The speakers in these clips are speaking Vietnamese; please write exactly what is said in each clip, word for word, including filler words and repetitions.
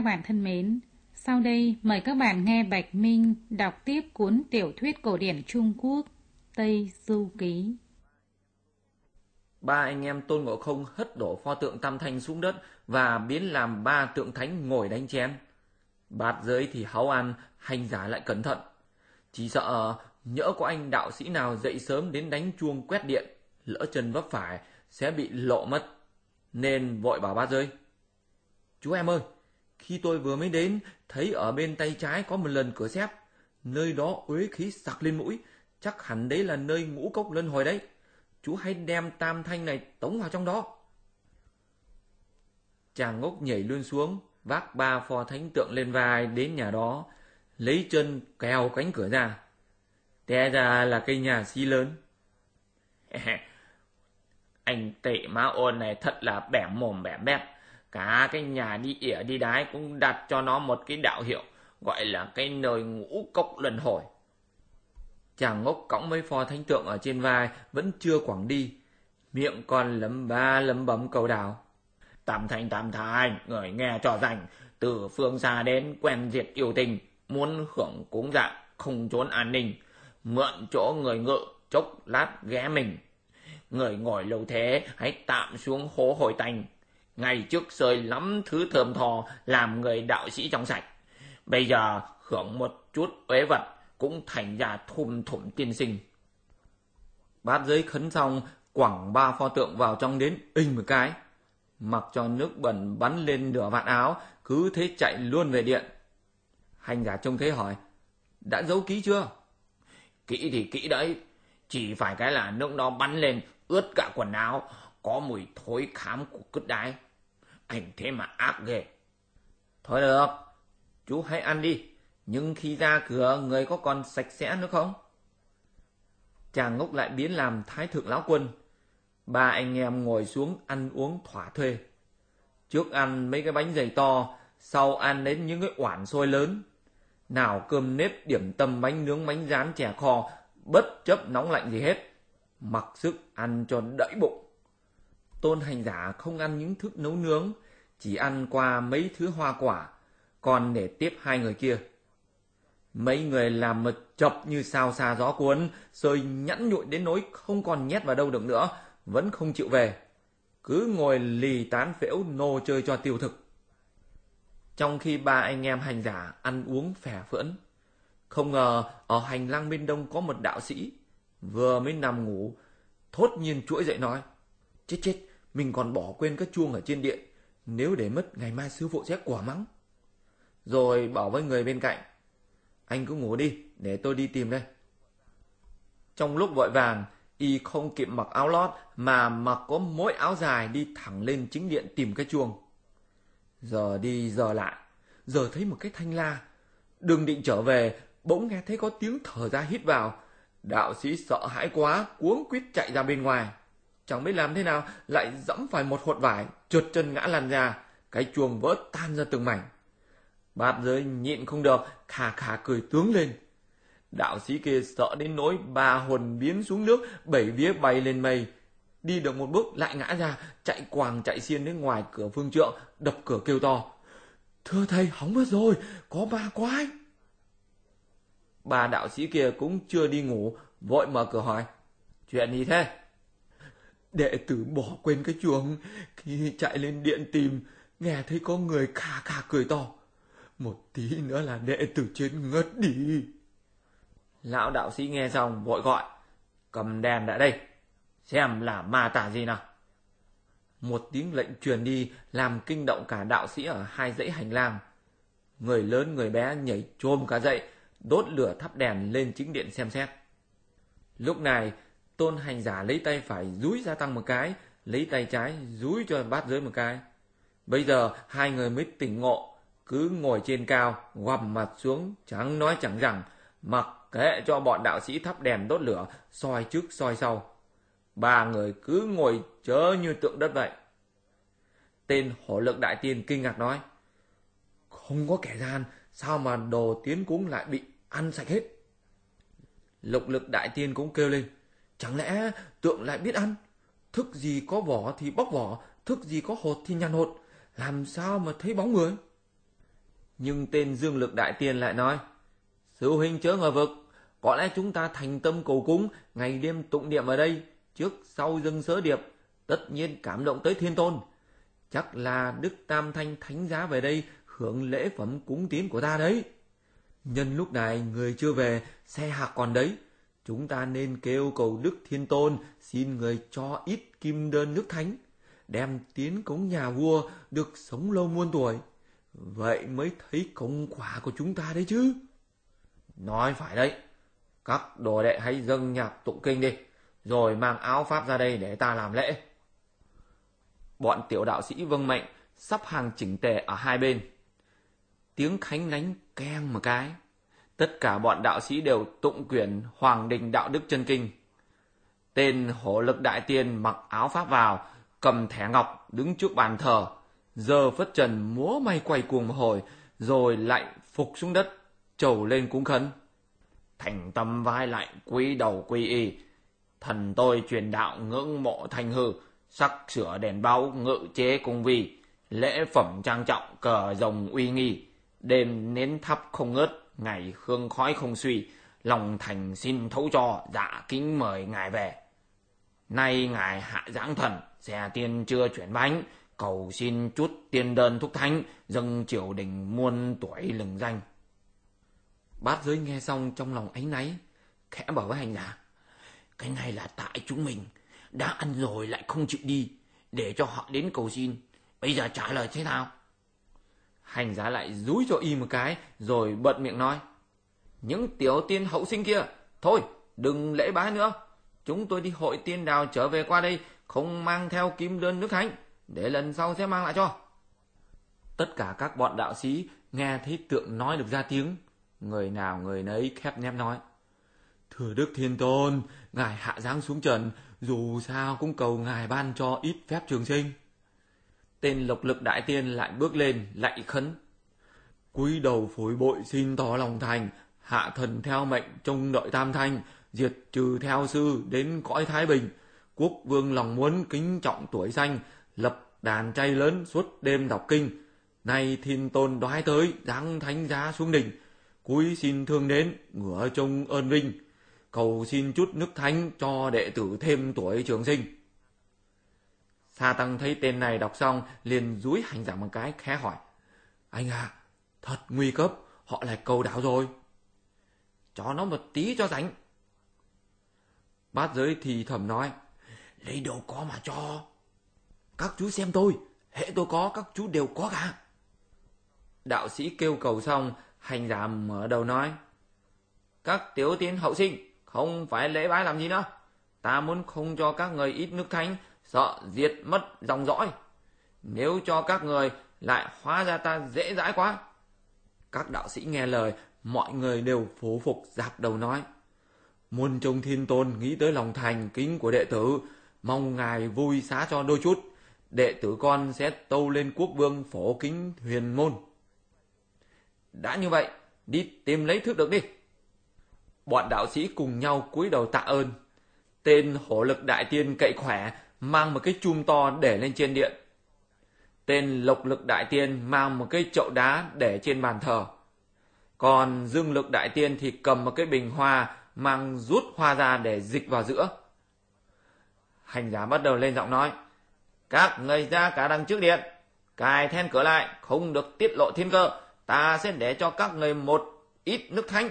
bạn thân mến, sau đây mời các bạn nghe Bạch Minh đọc tiếp cuốn tiểu thuyết cổ điển Trung Quốc Tây Du Ký. Ba anh em Tôn Ngộ Không hất đổ pho tượng Tam Thanh xuống đất và biến làm ba tượng thánh ngồi đánh chén. Bát Giới thì háu ăn, hành giả lại cẩn thận. Chỉ sợ nhỡ có anh đạo sĩ nào dậy sớm đến đánh chuông quét điện, lỡ chân vấp phải sẽ bị lộ mất. Nên vội bảo Bát Giới: "Chú em ơi, khi tôi vừa mới đến, thấy ở bên tay trái có một lần cửa xếp. Nơi đó uế khí sặc lên mũi, chắc hẳn đấy là nơi ngũ cốc luân hồi đấy. Chú hãy đem Tam Thanh này tống vào trong đó." Chàng ngốc nhảy luôn xuống, vác ba pho thánh tượng lên vai đến nhà đó, lấy chân kéo cánh cửa ra. Té ra là cây nhà xí lớn. Anh tệ má ôn này thật là bẻ mồm bẻ bét. Cả cái nhà đi ỉa đi đái cũng đặt cho nó một cái đạo hiệu, gọi là cái nơi ngũ cốc luân hồi. Chàng ngốc cõng mấy pho thánh tượng ở trên vai vẫn chưa quẳng đi, miệng còn lấm ba lấm bấm cầu đào: "Tam Thanh, Tam Thanh, người nghe cho rành, từ phương xa đến quen diệt yêu tình, muốn hưởng cúng dạ không trốn an ninh, mượn chỗ người ngự chốc lát ghé mình. Người ngồi lâu thế hãy tạm xuống hố hồi tanh, ngày trước sơi lắm thứ thơm thò làm người đạo sĩ trong sạch. Bây giờ hưởng một chút uế vật cũng thành ra thùm thủm tiên sinh." Bát Giới khấn xong, quẳng ba pho tượng vào trong đến inh một cái, mặc cho nước bẩn bắn lên nửa vạt áo, cứ thế chạy luôn về điện. Hành giả trông thấy hỏi: "Đã giấu kỹ chưa?" "Kỹ thì kỹ đấy, chỉ phải cái là nước nó bắn lên ướt cả quần áo, có mùi thối khám của cứt đái. Anh thế mà ác ghê." "Thôi được, chú hãy ăn đi, nhưng khi ra cửa người có còn sạch sẽ nữa không?" Chàng ngốc lại biến làm Thái Thượng Lão Quân. Ba anh em ngồi xuống ăn uống thỏa thuê. Trước ăn mấy cái bánh dày to, sau ăn đến những cái oản xôi lớn. Nào cơm nếp, điểm tâm, bánh nướng, bánh rán, chè kho, bất chấp nóng lạnh gì hết, mặc sức ăn cho đẫy bụng. Tôn hành giả không ăn những thức nấu nướng, chỉ ăn qua mấy thứ hoa quả, còn để tiếp hai người kia. Mấy người làm mật chập như sao xa gió cuốn, rồi nhẵn nhụi đến nỗi không còn nhét vào đâu được nữa, vẫn không chịu về, cứ ngồi lì tán phễu nô chơi cho tiêu thực. Trong khi ba anh em hành giả ăn uống phè phỡn, không ngờ ở hành lang bên đông có một đạo sĩ vừa mới nằm ngủ, thốt nhiên trỗi dậy nói: "Chết chết, mình còn bỏ quên cái chuông ở trên điện, nếu để mất ngày mai sư phụ sẽ quả mắng." Rồi bảo với người bên cạnh: "Anh cứ ngủ đi, để tôi đi tìm đây." Trong lúc vội vàng, y không kịp mặc áo lót mà mặc có mỗi áo dài đi thẳng lên chính điện tìm cái chuông. Giờ đi giờ lại, giờ thấy một cái thanh la, đừng định trở về, bỗng nghe thấy có tiếng thở ra hít vào. Đạo sĩ sợ hãi quá, cuống quýt chạy ra bên ngoài. Chẳng biết làm thế nào, lại dẫm phải một hột vải, trượt chân ngã lăn ra, cái chuông vỡ tan ra từng mảnh. Bát Giới nhịn không được, khà khà cười tướng lên. Đạo sĩ kia sợ đến nỗi ba hồn biến xuống nước, bảy vía bay lên mây. Đi được một bước lại ngã ra, chạy quàng chạy xiên đến ngoài cửa phương trượng, đập cửa kêu to: "Thưa thầy, hỏng mất rồi, có ma quái." Ba đạo sĩ kia cũng chưa đi ngủ, vội mở cửa hỏi: "Chuyện gì thế?" "Đệ tử bỏ quên cái chuông, khi chạy lên điện tìm, nghe thấy có người khà khà cười to. Một tí nữa là đệ tử chết ngất đi." Lão đạo sĩ nghe xong vội gọi: "Cầm đèn lại đây, xem là ma tà gì nào." Một tiếng lệnh truyền đi làm kinh động cả đạo sĩ ở hai dãy hành lang. Người lớn người bé nhảy chồm cả dậy, đốt lửa thắp đèn lên chính điện xem xét. Lúc này Tôn hành giả lấy tay phải dúi ra tăng một cái, lấy tay trái dúi cho Bát Giới một cái. Bây giờ hai người mới tỉnh ngộ, cứ ngồi trên cao, gằm mặt xuống, chẳng nói chẳng rằng, mặc kệ cho bọn đạo sĩ thắp đèn đốt lửa, soi trước soi sau. Ba người cứ ngồi chớ như tượng đất vậy. Tên Hổ Lực Đại Tiên kinh ngạc nói: "Không có kẻ gian, sao mà đồ tiến cúng lại bị ăn sạch hết?" Lục Lực Đại Tiên cũng kêu lên: "Chẳng lẽ tượng lại biết ăn? Thức gì có vỏ thì bóc vỏ, thức gì có hột thì nhăn hột, làm sao mà thấy bóng người?" Nhưng tên Dương Lực Đại Tiên lại nói, sư huynh chớ ngờ vực, có lẽ chúng ta thành tâm cầu cúng, ngày đêm tụng niệm ở đây, trước sau dâng sớ điệp, tất nhiên cảm động tới thiên tôn. Chắc là Đức Tam Thanh thánh giá về đây hưởng lễ phẩm cúng tiến của ta đấy. Nhân lúc này người chưa về, xe hạc còn đấy, chúng ta nên kêu cầu Đức Thiên Tôn xin người cho ít kim đơn nước thánh, đem tiến cống nhà vua được sống lâu muôn tuổi. Vậy mới thấy công quả của chúng ta đấy chứ. Nói phải đấy. Các đồ đệ hãy dâng nhạc tụng kinh đi, rồi mang áo pháp ra đây để ta làm lễ. Bọn tiểu đạo sĩ vâng mệnh, sắp hàng chỉnh tề ở hai bên. Tiếng khánh nánh keng một cái. Tất cả bọn đạo sĩ đều tụng quyển Hoàng Đình Đạo Đức Chân Kinh. Tên Hổ Lực Đại Tiên mặc áo pháp vào, cầm thẻ ngọc đứng trước bàn thờ, giờ phất trần múa may quay cuồng một hồi, rồi lại phục xuống đất, trầu lên cúng khấn. Thành tâm vai lại quý đầu quy y, thần tôi truyền đạo ngưỡng mộ thanh hư, sắc sửa đèn báo ngự chế cung vi, lễ phẩm trang trọng cờ rồng uy nghi, đêm nến thắp không ngớt, ngày hương khói không suy, lòng thành xin thấu cho, dạ kính mời ngài về. Nay ngài hạ giáng thần, xe tiên chưa chuyển bánh, cầu xin chút tiên đơn thúc thánh, dâng triều đình muôn tuổi lừng danh. Bát giới nghe xong trong lòng áy náy, khẽ bảo với hành giả, cái này là tại chúng mình đã ăn rồi lại không chịu đi, để cho họ đến cầu xin, bây giờ trả lời thế nào? Hành giả lại dúi cho y một cái, rồi bận miệng nói, những tiểu tiên hậu sinh kia, thôi đừng lễ bái nữa, chúng tôi đi hội tiên đào trở về qua đây, không mang theo kim đơn nước thánh, để lần sau sẽ mang lại cho. Tất cả các bọn đạo sĩ nghe thấy tượng nói được ra tiếng, người nào người nấy khép nép nói, thưa Đức Thiên Tôn, ngài hạ giáng xuống trần, dù sao cũng cầu ngài ban cho ít phép trường sinh. Tên Lộc Lực Đại Tiên lại bước lên lạy khấn, cúi đầu phối bội xin tỏ lòng thành, hạ thần theo mệnh trông đợi Tam Thanh, diệt trừ theo sư đến cõi thái bình. Quốc vương lòng muốn kính trọng tuổi xanh, lập đàn chay lớn suốt đêm đọc kinh. Nay Thiên Tôn đoái tới, giáng thánh giá xuống đỉnh, cúi xin thương đến, ngửa trông ơn vinh, cầu xin chút nước thánh cho đệ tử thêm tuổi trường sinh. Sa Tăng thấy tên này đọc xong, liền dúi hành giả một cái khẽ hỏi, anh à, thật nguy cấp, họ lại cầu đảo rồi. Cho nó một tí cho rảnh. Bát giới thì thầm nói, lấy đâu có mà cho. Các chú xem tôi, hễ tôi có các chú đều có cả. Đạo sĩ kêu cầu xong, hành giả mở đầu nói, các tiểu tiên hậu sinh, không phải lễ bái làm gì nữa. Ta muốn không cho các người ít nước thánh, sợ diệt mất dòng dõi. Nếu cho các người lại hóa ra ta dễ dãi quá. Các đạo sĩ nghe lời, mọi người đều phổ phục dạp đầu nói, muôn trông Thiên Tôn nghĩ tới lòng thành kính của đệ tử, mong ngài vui xá cho đôi chút, đệ tử con sẽ tâu lên quốc vương phổ kính huyền môn. Đã như vậy, đi tìm lấy thức được đi. Bọn đạo sĩ cùng nhau cúi đầu tạ ơn. Tên Hổ Lực Đại Tiên cậy khỏe, mang một cái chum to để lên trên điện. Tên Lộc Lực Đại Tiên mang một cái chậu đá để trên bàn thờ. Còn Dương Lực Đại Tiên thì cầm một cái bình hoa, mang rút hoa ra để dịch vào giữa. Hành giả bắt đầu lên giọng nói, các người ra cả đằng trước điện, cài then cửa lại, không được tiết lộ thiên cơ, ta sẽ để cho các người một ít nước thánh.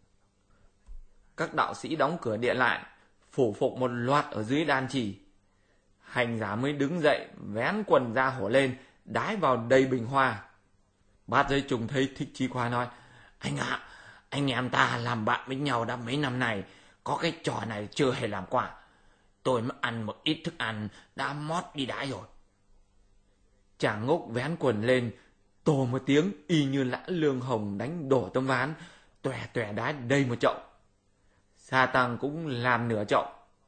Các đạo sĩ đóng cửa điện lại, phủ phục một loạt ở dưới đàn chỉ. Hành giả mới đứng dậy, vén quần ra hổ lên, đái vào đầy bình hoa. Bát giới trùng thấy Thích Chi Khoa nói, anh ạ, à, anh em ta làm bạn với nhau đã mấy năm này, có cái trò này chưa hề làm qua. Tôi mới ăn một ít thức ăn, đã mót đi đái rồi. Chàng Ngốc vén quần lên, tổ một tiếng y như lã lương hồng đánh đổ tấm ván, tòe tòe đái đầy một chậu. Sa Tăng cũng làm nửa chậu.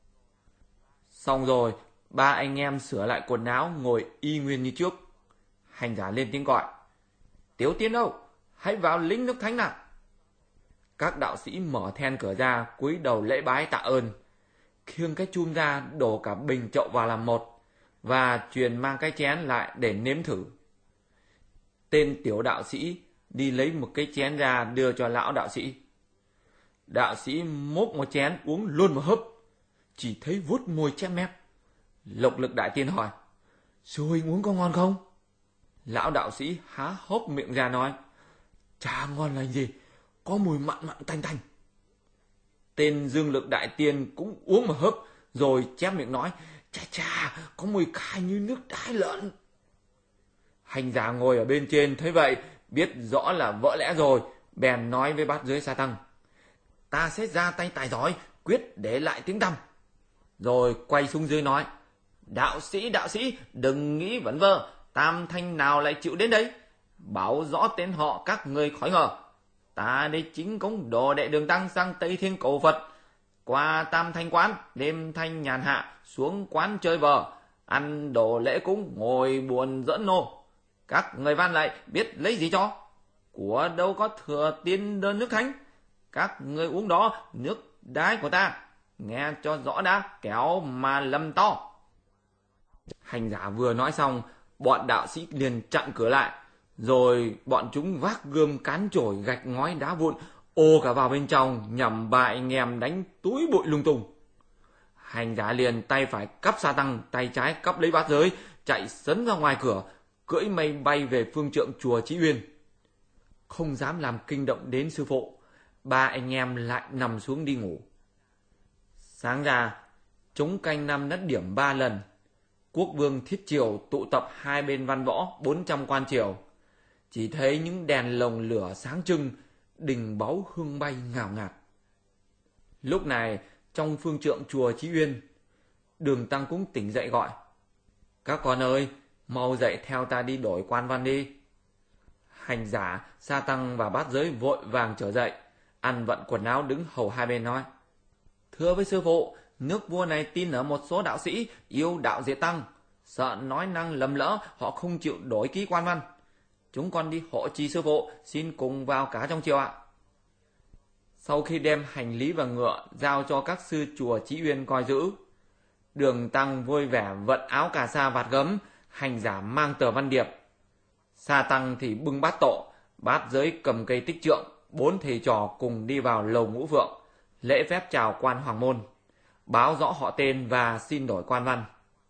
Xong rồi, ba anh em sửa lại quần áo ngồi y nguyên như trước. Hành giả lên tiếng gọi, Tiếu Tiên đâu, hãy vào lĩnh nước thánh nào. Các đạo sĩ mở then cửa ra, cúi đầu lễ bái tạ ơn, khiêng cái chum ra đổ cả bình chậu vào làm một, và truyền mang cái chén lại để nếm thử. Tên tiểu đạo sĩ đi lấy một cái chén ra đưa cho lão đạo sĩ. Đạo sĩ múc một chén uống luôn một hớp, chỉ thấy vuốt môi chép mép. Lộc Lực Đại Tiên hỏi: Sư huynh uống có ngon không? Lão đạo sĩ há hốc miệng ra nói: Chả ngon là gì, có mùi mặn mặn tanh tanh. Tên Dương Lực Đại Tiên cũng uống một hớp, rồi chép miệng nói: Chà chà, có mùi khai như nước đái lợn. Hành giả ngồi ở bên trên thấy vậy, biết rõ là vỡ lẽ rồi, bèn nói với bát giới Sa Tăng: Ta sẽ ra tay tài giỏi, quyết để lại tiếng tăm. Rồi quay xuống dưới nói: Đạo sĩ, đạo sĩ, đừng nghĩ vẩn vơ, Tam Thanh nào lại chịu đến đấy? Bảo rõ tên họ các người khỏi ngờ. Ta đây chính cống đồ đệ Đường Tăng sang Tây Thiên cầu Phật, qua Tam Thanh quán, đêm thanh nhàn hạ, xuống quán chơi vờ, ăn đồ lễ cúng, ngồi buồn dẫn nô. Các người van lại biết lấy gì cho? Của đâu có thừa tiên đơn nước thánh. Các người uống đó nước đái của ta, nghe cho rõ đã, kéo mà lầm to. Hành giả vừa nói xong, bọn đạo sĩ liền chặn cửa lại, rồi bọn chúng vác gươm, cán chổi, gạch ngói, đá vụn ô cả vào bên trong, nhằm ba anh em đánh túi bụi lung tung. Hành giả liền tay phải cắp Sa Tăng, tay trái cắp lấy bát giới, chạy sấn ra ngoài cửa, cưỡi mây bay về phương trượng chùa Chí Uyên. Không dám làm kinh động đến sư phụ, ba anh em lại nằm xuống đi ngủ. Sáng ra, chúng canh năm đã điểm ba lần. Quốc vương thiết triều tụ tập hai bên văn võ bốn trăm quan triều. Chỉ thấy những đèn lồng lửa sáng trưng, đình báu hương bay ngào ngạt. Lúc này, trong phương trượng chùa Chí Uyên, Đường Tăng cũng tỉnh dậy gọi: Các con ơi, mau dậy theo ta đi đổi quan văn đi. Hành giả, Sa Tăng và bát giới vội vàng trở dậy, ăn vận quần áo đứng hầu hai bên nói: Thưa với sư phụ, nước vua này tin ở một số đạo sĩ yêu đạo diệt tăng, sợ nói năng lầm lỡ, họ không chịu đổi ký quan văn. Chúng con đi hộ trì sư phụ, xin cùng vào cả trong triều ạ. Sau khi đem hành lý và ngựa giao cho các sư chùa Chí Uyên coi giữ, Đường Tăng vui vẻ vận áo cà sa vạt gấm, hành giả mang tờ văn điệp. Sa Tăng thì bưng bát tộ, bát giới cầm cây tích trượng, bốn thầy trò cùng đi vào lầu Ngũ Phượng, lễ phép chào quan hoàng môn, báo rõ họ tên và xin đổi quan văn.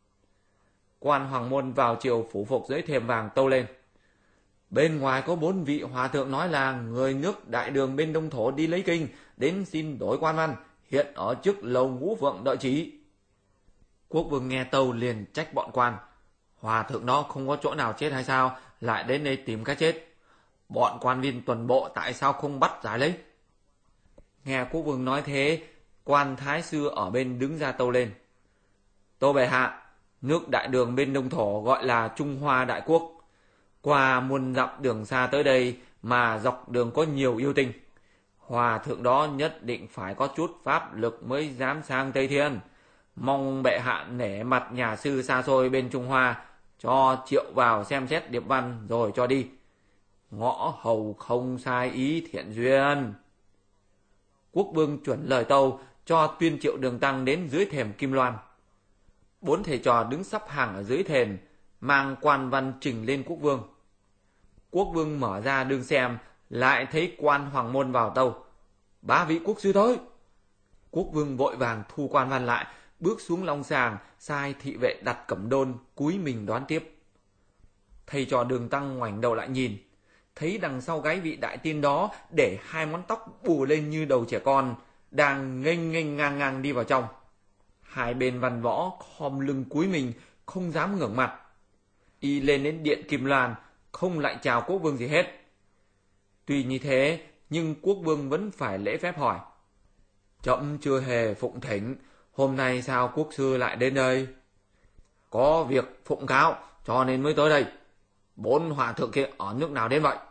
Quan hoàng môn vào triều phủ phục dưới thềm vàng tâu lên: Bên ngoài có bốn vị hòa thượng nói là người nước Đại Đường bên Đông Thổ đi lấy kinh, đến xin đổi quan văn, hiện ở trước lầu Ngũ Phượng đợi chỉ. Quốc vương nghe tâu liền trách bọn quan: Hòa thượng đó không có chỗ nào chết hay sao, lại đến đây tìm cái chết? Bọn quan viên tuần bộ tại sao không bắt giải lấy? Nghe quốc vương nói thế, quan thái sư ở bên đứng ra tâu lên: Tâu bệ hạ, nước Đại Đường bên Đông Thổ gọi là Trung Hoa Đại Quốc. Qua muôn dặm đường xa tới đây mà dọc đường có nhiều yêu tinh. Hòa thượng đó nhất định phải có chút pháp lực mới dám sang Tây Thiên. Mong bệ hạ nể mặt nhà sư xa xôi bên Trung Hoa, cho triệu vào xem xét điệp văn rồi cho đi. Ngõ hầu không sai ý thiện duyên. Quốc vương chuẩn lời tâu, cho tuyên triệu Đường Tăng đến dưới thềm Kim Loan. Bốn thầy trò đứng sắp hàng ở dưới thềm, mang quan văn trình lên quốc vương. Quốc vương mở ra đương xem, lại thấy quan hoàng môn vào tâu: Ba vị quốc sư tới. Quốc vương vội vàng thu quan văn lại, bước xuống long sàng, sai thị vệ đặt cẩm đôn, cúi mình đón tiếp. Thầy trò Đường Tăng ngoảnh đầu lại nhìn, thấy đằng sau gáy vị đại tiên đó để hai ngón tóc bù lên như đầu trẻ con, đang nghênh nghênh ngang ngang đi vào trong. Hai bên văn võ khom lưng cúi mình, không dám ngẩng mặt. Y lên đến điện Kim Loan, không lại chào quốc vương gì hết. Tuy như thế, nhưng quốc vương vẫn phải lễ phép hỏi: Trẫm chưa hề phụng thỉnh, hôm nay sao quốc sư lại đến đây? Có việc phụng cáo, cho nên mới tới đây. Bốn hòa thượng kia ở nước nào đến vậy?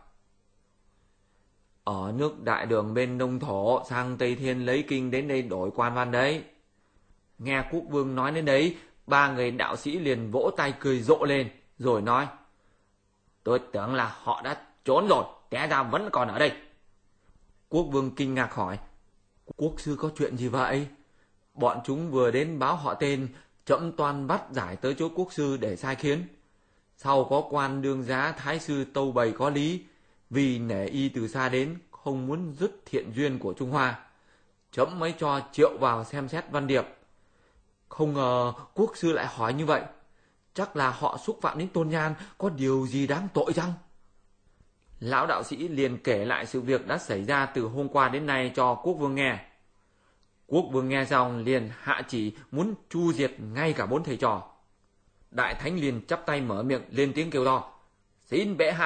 Ở nước Đại Đường bên Đông Thổ, sang Tây Thiên lấy kinh đến đây đổi quan văn đấy. Nghe quốc vương nói đến đấy, ba người đạo sĩ liền vỗ tay cười rộ lên, rồi nói: Tôi tưởng là họ đã trốn rồi, té ra vẫn còn ở đây. Quốc vương kinh ngạc hỏi: Quốc sư có chuyện gì vậy? Bọn chúng vừa đến báo họ tên, trẫm toan bắt giải tới chỗ quốc sư để sai khiến. Sau có quan đương giá thái sư tâu bày có lý, vì nể y từ xa đến, không muốn dứt thiện duyên của Trung Hoa. Chấm mới cho triệu vào xem xét văn điệp. Không ngờ quốc sư lại hỏi như vậy. Chắc là họ xúc phạm đến tôn nhan, có điều gì đáng tội chăng? Lão đạo sĩ liền kể lại sự việc đã xảy ra từ hôm qua đến nay cho quốc vương nghe. Quốc vương nghe xong liền hạ chỉ muốn chu diệt ngay cả bốn thầy trò. Đại thánh liền chắp tay mở miệng lên tiếng kêu to: Xin bệ hạ